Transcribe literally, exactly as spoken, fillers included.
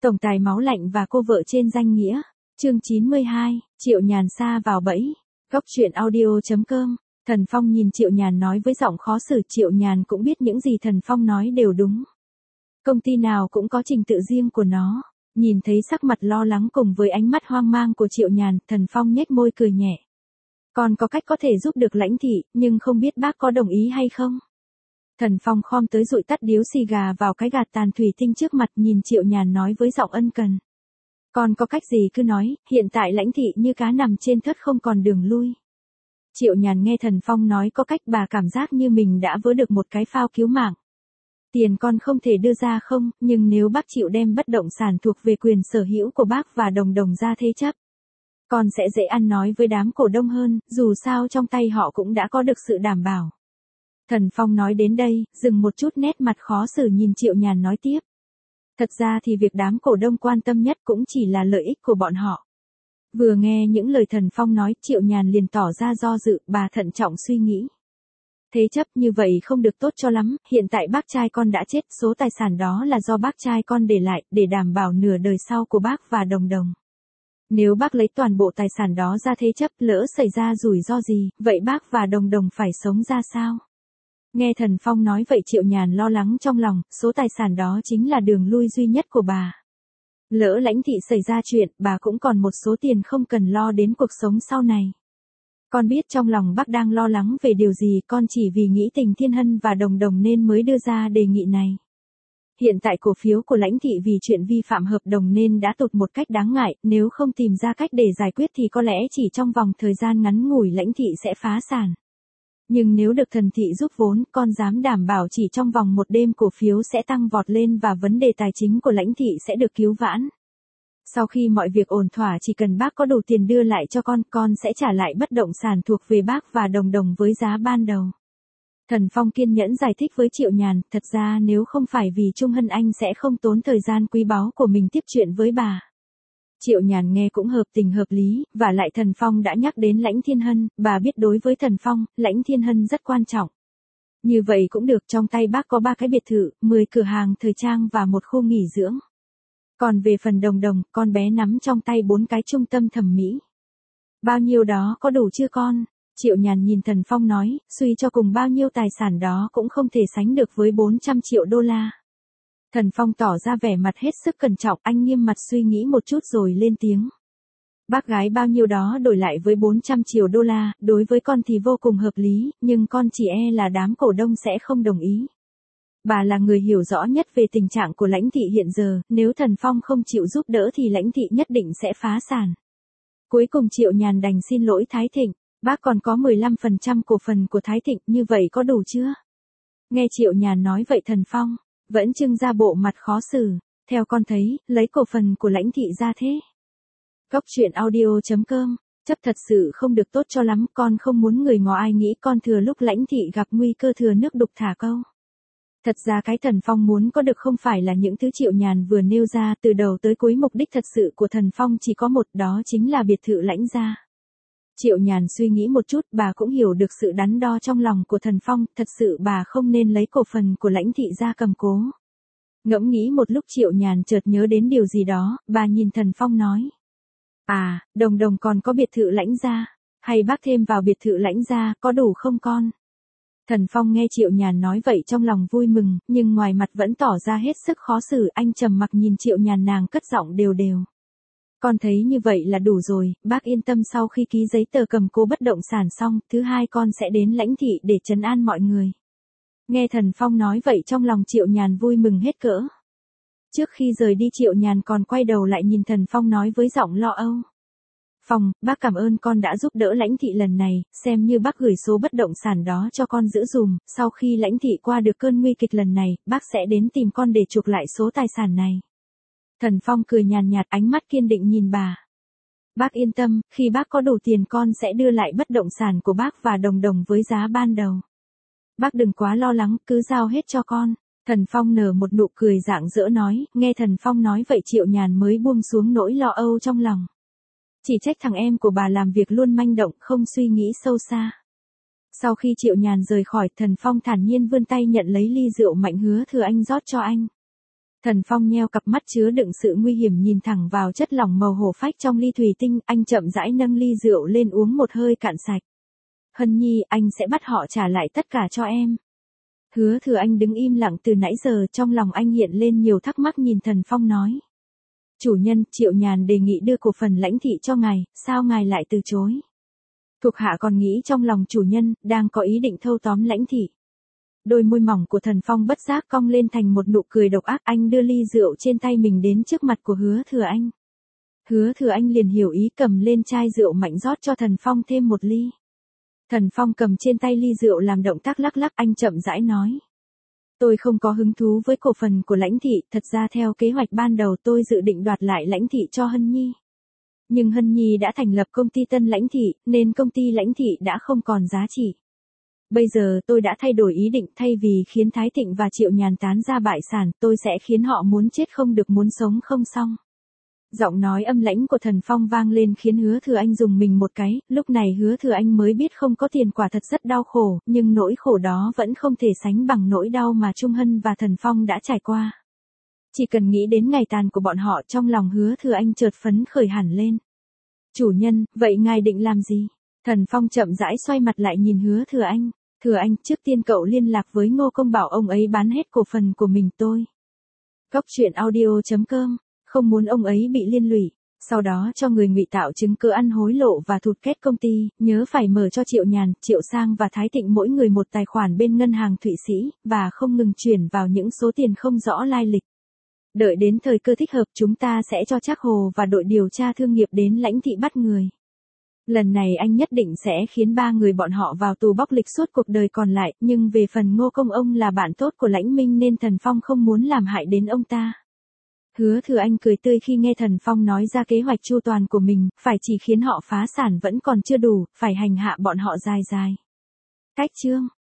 Tổng tài máu lạnh và cô vợ trên danh nghĩa. Chương chín mươi hai, Triệu Nhàn sa vào bẫy. Góc truyện audio chấm com. Thần Phong nhìn Triệu Nhàn nói với giọng khó xử. Triệu Nhàn cũng biết những gì Thần Phong nói đều đúng. Công ty nào cũng có trình tự riêng của nó. Nhìn thấy sắc mặt lo lắng cùng với ánh mắt hoang mang của Triệu Nhàn, Thần Phong nhếch môi cười nhẹ. Còn có cách có thể giúp được Lãnh thị, nhưng không biết bác có đồng ý hay không? Thần Phong khom tới dụi tắt điếu xì gà vào cái gạt tàn thủy tinh trước mặt, nhìn Triệu Nhàn nói với giọng ân cần. Còn có cách gì cứ nói, hiện tại Lãnh thị như cá nằm trên thớt không còn đường lui. Triệu Nhàn nghe Thần Phong nói có cách, bà cảm giác như mình đã vớ được một cái phao cứu mạng. Tiền con không thể đưa ra không, nhưng nếu bác chịu đem bất động sản thuộc về quyền sở hữu của bác và Đồng Đồng ra thế chấp, con sẽ dễ ăn nói với đám cổ đông hơn, dù sao trong tay họ cũng đã có được sự đảm bảo. Thần Phong nói đến đây, dừng một chút, nét mặt khó xử nhìn Triệu Nhàn nói tiếp. Thật ra thì việc đám cổ đông quan tâm nhất cũng chỉ là lợi ích của bọn họ. Vừa nghe những lời Thần Phong nói, Triệu Nhàn liền tỏ ra do dự, bà thận trọng suy nghĩ. Thế chấp như vậy không được tốt cho lắm, hiện tại bác trai con đã chết, số tài sản đó là do bác trai con để lại, để đảm bảo nửa đời sau của bác và Đồng Đồng. Nếu bác lấy toàn bộ tài sản đó ra thế chấp, lỡ xảy ra rủi ro gì, vậy bác và Đồng Đồng phải sống ra sao? Nghe Thần Phong nói vậy, Triệu Nhàn lo lắng trong lòng, số tài sản đó chính là đường lui duy nhất của bà. Lỡ Lãnh thị xảy ra chuyện, bà cũng còn một số tiền không cần lo đến cuộc sống sau này. Con biết trong lòng bác đang lo lắng về điều gì, con chỉ vì nghĩ tình Thiên Hân và Đồng Đồng nên mới đưa ra đề nghị này. Hiện tại cổ phiếu của Lãnh thị vì chuyện vi phạm hợp đồng nên đã tụt một cách đáng ngại, nếu không tìm ra cách để giải quyết thì có lẽ chỉ trong vòng thời gian ngắn ngủi Lãnh thị sẽ phá sản. Nhưng nếu được Thần thị giúp vốn, con dám đảm bảo chỉ trong vòng một đêm cổ phiếu sẽ tăng vọt lên và vấn đề tài chính của Lãnh thị sẽ được cứu vãn. Sau khi mọi việc ổn thỏa, chỉ cần bác có đủ tiền đưa lại cho con, con sẽ trả lại bất động sản thuộc về bác và Đồng Đồng với giá ban đầu. Thần Phong kiên nhẫn giải thích với Triệu Nhàn, thật ra nếu không phải vì Trung Hân anh sẽ không tốn thời gian quý báu của mình tiếp chuyện với bà. Triệu Nhàn nghe cũng hợp tình hợp lý, và lại Thần Phong đã nhắc đến Lãnh Thiên Hân, bà biết đối với Thần Phong, Lãnh Thiên Hân rất quan trọng. Như vậy cũng được, trong tay bác có ba cái biệt thự, mười cửa hàng thời trang và một khu nghỉ dưỡng. Còn về phần Đồng Đồng, con bé nắm trong tay bốn cái trung tâm thẩm mỹ. Bao nhiêu đó có đủ chưa con? Triệu Nhàn nhìn Thần Phong nói, suy cho cùng bao nhiêu tài sản đó cũng không thể sánh được với bốn trăm triệu đô la. Thần Phong tỏ ra vẻ mặt hết sức cẩn trọng, anh nghiêm mặt suy nghĩ một chút rồi lên tiếng. Bác gái bao nhiêu đó đổi lại với bốn trăm triệu đô la, đối với con thì vô cùng hợp lý, nhưng con chỉ e là đám cổ đông sẽ không đồng ý. Bà là người hiểu rõ nhất về tình trạng của Lãnh thị hiện giờ, nếu Thần Phong không chịu giúp đỡ thì Lãnh thị nhất định sẽ phá sản. Cuối cùng Triệu Nhàn đành xin lỗi Thái Thịnh, bác còn có mười lăm phần trăm cổ phần của Thái Thịnh, như vậy có đủ chưa? Nghe Triệu Nhàn nói vậy, Thần Phong vẫn trưng ra bộ mặt khó xử, theo con thấy, lấy cổ phần của Lãnh thị ra thế. Góc truyện audio chấm com, chấp thật sự không được tốt cho lắm, con không muốn người ngó ai nghĩ con thừa lúc Lãnh thị gặp nguy cơ thừa nước đục thả câu. Thật ra cái Thần Phong muốn có được không phải là những thứ Triệu Nhàn vừa nêu ra, từ đầu tới cuối mục đích thật sự của Thần Phong chỉ có một, đó chính là biệt thự Lãnh gia. Triệu Nhàn suy nghĩ một chút, bà cũng hiểu được sự đắn đo trong lòng của Thần Phong, thật sự bà không nên lấy cổ phần của Lãnh thị ra cầm cố. Ngẫm nghĩ một lúc, Triệu Nhàn chợt nhớ đến điều gì đó, bà nhìn Thần Phong nói. À, Đồng Đồng còn có biệt thự Lãnh gia, hay bác thêm vào biệt thự Lãnh gia, có đủ không con? Thần Phong nghe Triệu Nhàn nói vậy trong lòng vui mừng, nhưng ngoài mặt vẫn tỏ ra hết sức khó xử, anh trầm mặc nhìn Triệu Nhàn, nàng cất giọng đều đều. Con thấy như vậy là đủ rồi, bác yên tâm, sau khi ký giấy tờ cầm cố bất động sản xong, thứ hai con sẽ đến Lãnh thị để trấn an mọi người. Nghe Thần Phong nói vậy trong lòng Triệu Nhàn vui mừng hết cỡ. Trước khi rời đi, Triệu Nhàn còn quay đầu lại nhìn Thần Phong nói với giọng lo âu. Phong, bác cảm ơn con đã giúp đỡ Lãnh thị lần này, xem như bác gửi số bất động sản đó cho con giữ dùm, sau khi Lãnh thị qua được cơn nguy kịch lần này, bác sẽ đến tìm con để chuộc lại số tài sản này. Thần Phong cười nhàn nhạt, ánh mắt kiên định nhìn bà. Bác yên tâm, khi bác có đủ tiền con sẽ đưa lại bất động sản của bác và Đồng Đồng với giá ban đầu. Bác đừng quá lo lắng, cứ giao hết cho con. Thần Phong nở một nụ cười rạng rỡ nói, nghe Thần Phong nói vậy Triệu Nhàn mới buông xuống nỗi lo âu trong lòng. Chỉ trách thằng em của bà làm việc luôn manh động, không suy nghĩ sâu xa. Sau khi Triệu Nhàn rời khỏi, Thần Phong thản nhiên vươn tay nhận lấy ly rượu Mạnh Hứa Thừa Anh rót cho anh. Thần Phong nheo cặp mắt chứa đựng sự nguy hiểm nhìn thẳng vào chất lỏng màu hổ phách trong ly thủy tinh, anh chậm rãi nâng ly rượu lên uống một hơi cạn sạch. Hân Nhi, anh sẽ bắt họ trả lại tất cả cho em. Hứa Thừa Anh đứng im lặng từ nãy giờ, trong lòng anh hiện lên nhiều thắc mắc nhìn Thần Phong nói. Chủ nhân, Triệu Nhàn đề nghị đưa cổ phần Lãnh thị cho ngài, sao ngài lại từ chối? Thuộc hạ còn nghĩ trong lòng chủ nhân, đang có ý định thâu tóm Lãnh thị. Đôi môi mỏng của Thần Phong bất giác cong lên thành một nụ cười độc ác, anh đưa ly rượu trên tay mình đến trước mặt của Hứa Thừa Anh. Hứa Thừa Anh liền hiểu ý, cầm lên chai rượu mạnh rót cho Thần Phong thêm một ly. Thần Phong cầm trên tay ly rượu làm động tác lắc lắc, anh chậm rãi nói. Tôi không có hứng thú với cổ phần của Lãnh thị, thật ra theo kế hoạch ban đầu tôi dự định đoạt lại Lãnh thị cho Hân Nhi. Nhưng Hân Nhi đã thành lập công ty Tân Lãnh thị, nên công ty Lãnh thị đã không còn giá trị. Bây giờ tôi đã thay đổi ý định, thay vì khiến Thái Thịnh và Triệu Nhàn tán ra bại sản, tôi sẽ khiến họ muốn chết không được muốn sống không xong. Giọng nói âm lãnh của Thần Phong vang lên khiến Hứa Thừa Anh rùng mình một cái, lúc này Hứa Thừa Anh mới biết không có tiền quả thật rất đau khổ, nhưng nỗi khổ đó vẫn không thể sánh bằng nỗi đau mà Trung Hân và Thần Phong đã trải qua. Chỉ cần nghĩ đến ngày tàn của bọn họ, trong lòng Hứa Thừa Anh chợt phấn khởi hẳn lên. Chủ nhân, vậy ngài định làm gì? Thần Phong chậm rãi xoay mặt lại nhìn Hứa Thừa Anh. Thừa Anh, trước tiên cậu liên lạc với Ngô Công bảo ông ấy bán hết cổ phần của mình tôi. Góc truyện audio chấm com, không muốn ông ấy bị liên lụy, sau đó cho người ngụy tạo chứng cứ ăn hối lộ và thụt kết công ty, nhớ phải mở cho Triệu Nhàn, Triệu Sang và Thái Thịnh mỗi người một tài khoản bên ngân hàng Thụy Sĩ, và không ngừng chuyển vào những số tiền không rõ lai lịch. Đợi đến thời cơ thích hợp chúng ta sẽ cho Trác Hồ và đội điều tra thương nghiệp đến Lãnh thị bắt người. Lần này anh nhất định sẽ khiến ba người bọn họ vào tù bóc lịch suốt cuộc đời còn lại, nhưng về phần Ngô Công ông là bạn tốt của Lãnh Minh nên Thần Phong không muốn làm hại đến ông ta. Hứa Thừa Anh cười tươi khi nghe Thần Phong nói ra kế hoạch chu toàn của mình, phải chỉ khiến họ phá sản vẫn còn chưa đủ, phải hành hạ bọn họ dài dài. Cách chương